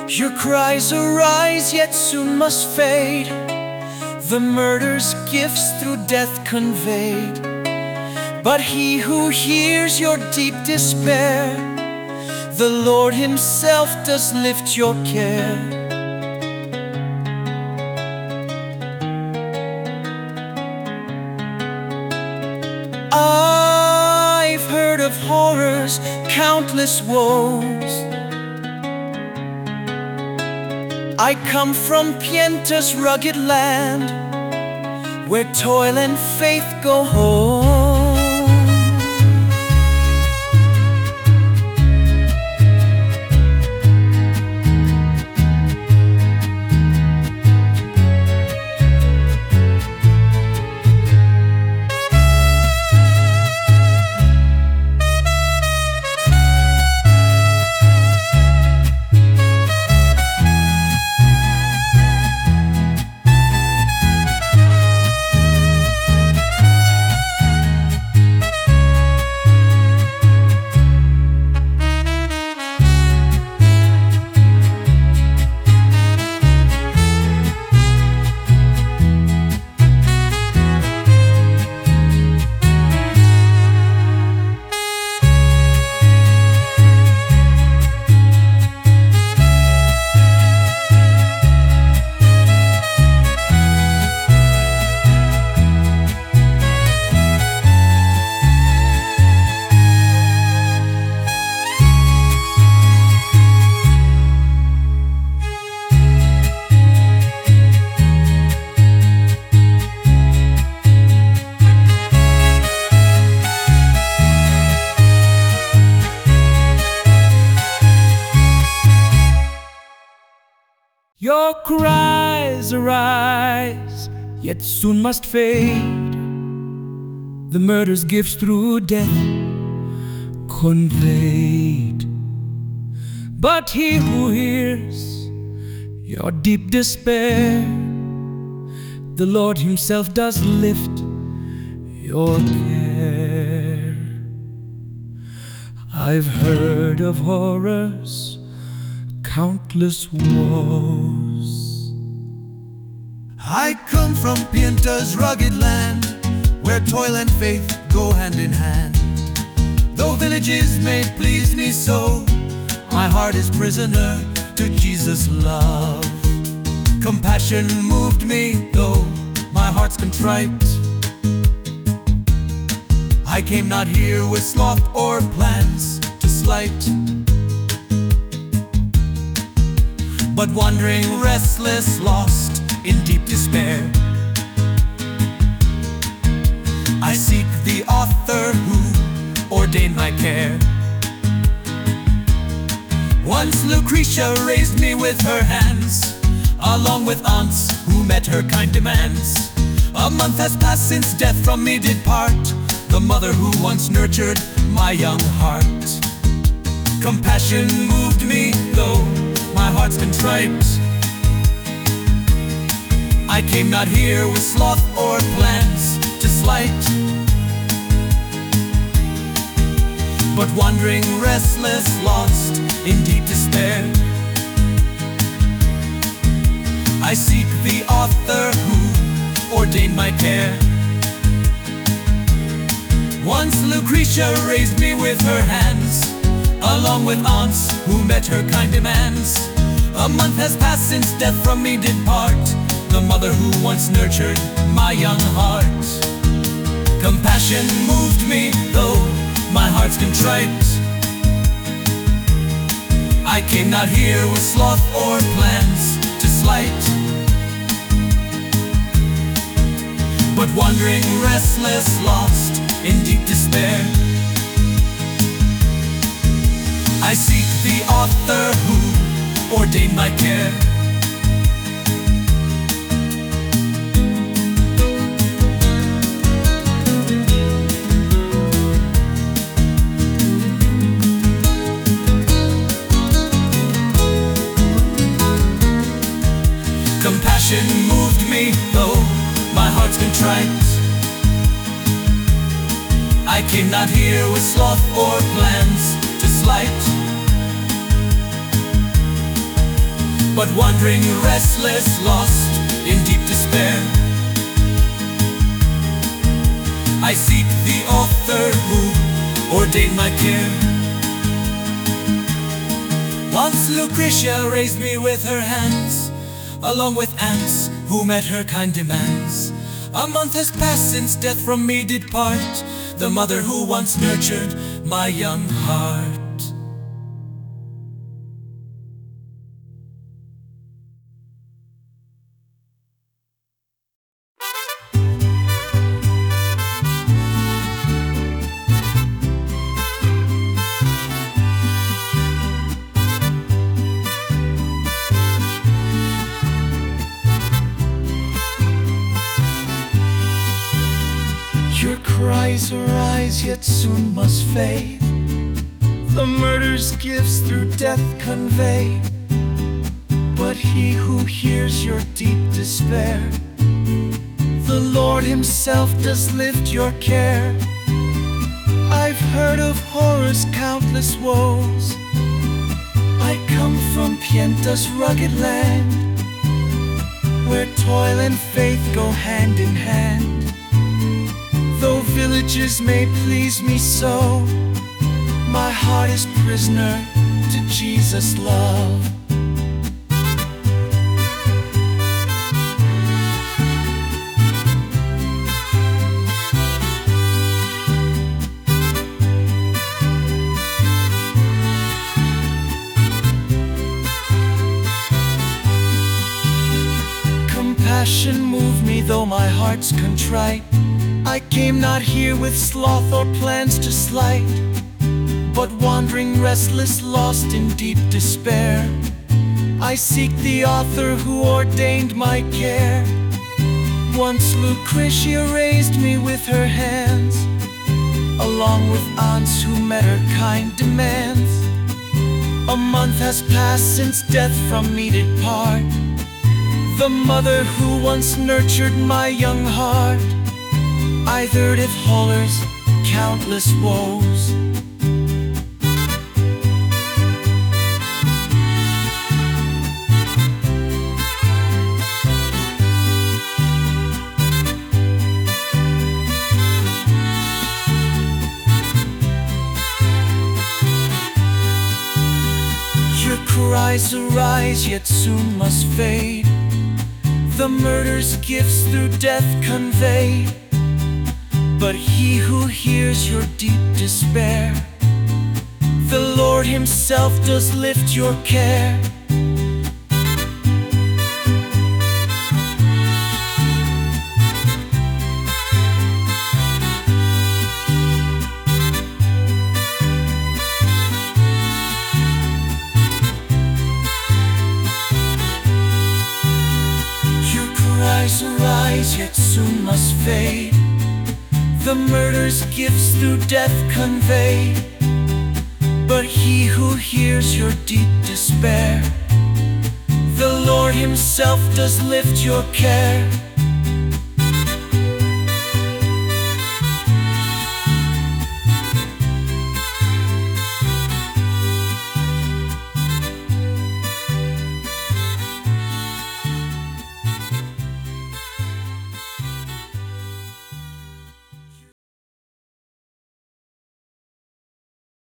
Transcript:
Your cries arise, yet soon must fade. The murder's gifts through death conveyed. But he who hears your deep despair, the Lord himself does lift your care. I've heard of horrors, countless woes. I come from Pienta's rugged land, where toil and faith go home. Your cries arise, yet soon must fade. The murder's gifts through death conveyed. But he who hears your deep despair, the Lord himself does lift your care. I've heard of horrors, countless woes. I come from Pienta's rugged land, where toil and faith go hand in hand. Though villages may please me so, my heart is prisoner to Jesus' love. Compassion moved me, though my heart's contrite. I came not here with sloth or plans to slight, but wandering, restless, lost in deep despair. I seek the author who ordained my care. Once Lucretia raised me with her hands, along with aunts who met her kind demands. A month has passed since death from me did part, the mother who once nurtured my young heart. Compassion moved me, though my heart's contrite. I came not here with sloth or plans to slight, but wandering, restless, lost in deep despair. I seek the author who ordained my care. Once Lucretia raised me with her hands, along with aunts who met her kind demands. A month has passed since death from me did part, the mother who once nurtured my young heart. Compassion moved me, though my heart's contrite. I came not here with sloth or plans to slight, but wandering, restless, lost in deep despair. I seek the author who ordained my care. Compassion moved me, though my heart's contrite. I came not here with sloth or plans to slight, but wandering, restless, lost in deep despair. I seek the author who ordained my care. Once Lucretia raised me with her hands, along with aunts who met her kind demands. A month has passed since death from me did part, the mother who once nurtured my young heart. Your cries arise, yet soon must fade. The murder's gifts through death convey. But he who hears your deep despair, the Lord himself does lift your care. I've heard of horror's countless woes. I come from Pienta's rugged land, where toil and faith go hand in hand. Though villages may please me so, my heart is prisoner to Jesus' love. Compassion moved me though my heart's contrite. I came not here with sloth or plans to slight, but wandering, restless, lost in deep despair. I seek the author who ordained my care. Once Lucretia raised me with her hands, along with aunts who met her kind demands. A month has passed since death from me did part, the mother who once nurtured my young heart. I've heard of horror's countless woes. Your cries arise, yet soon must fade. The murder's gifts through death convey. But he who hears your deep despair, the Lord himself does lift your care. Your cries arise, yet soon must fade. The murder's gifts through death convey. But he who hears your deep despair, the Lord himself does lift your care.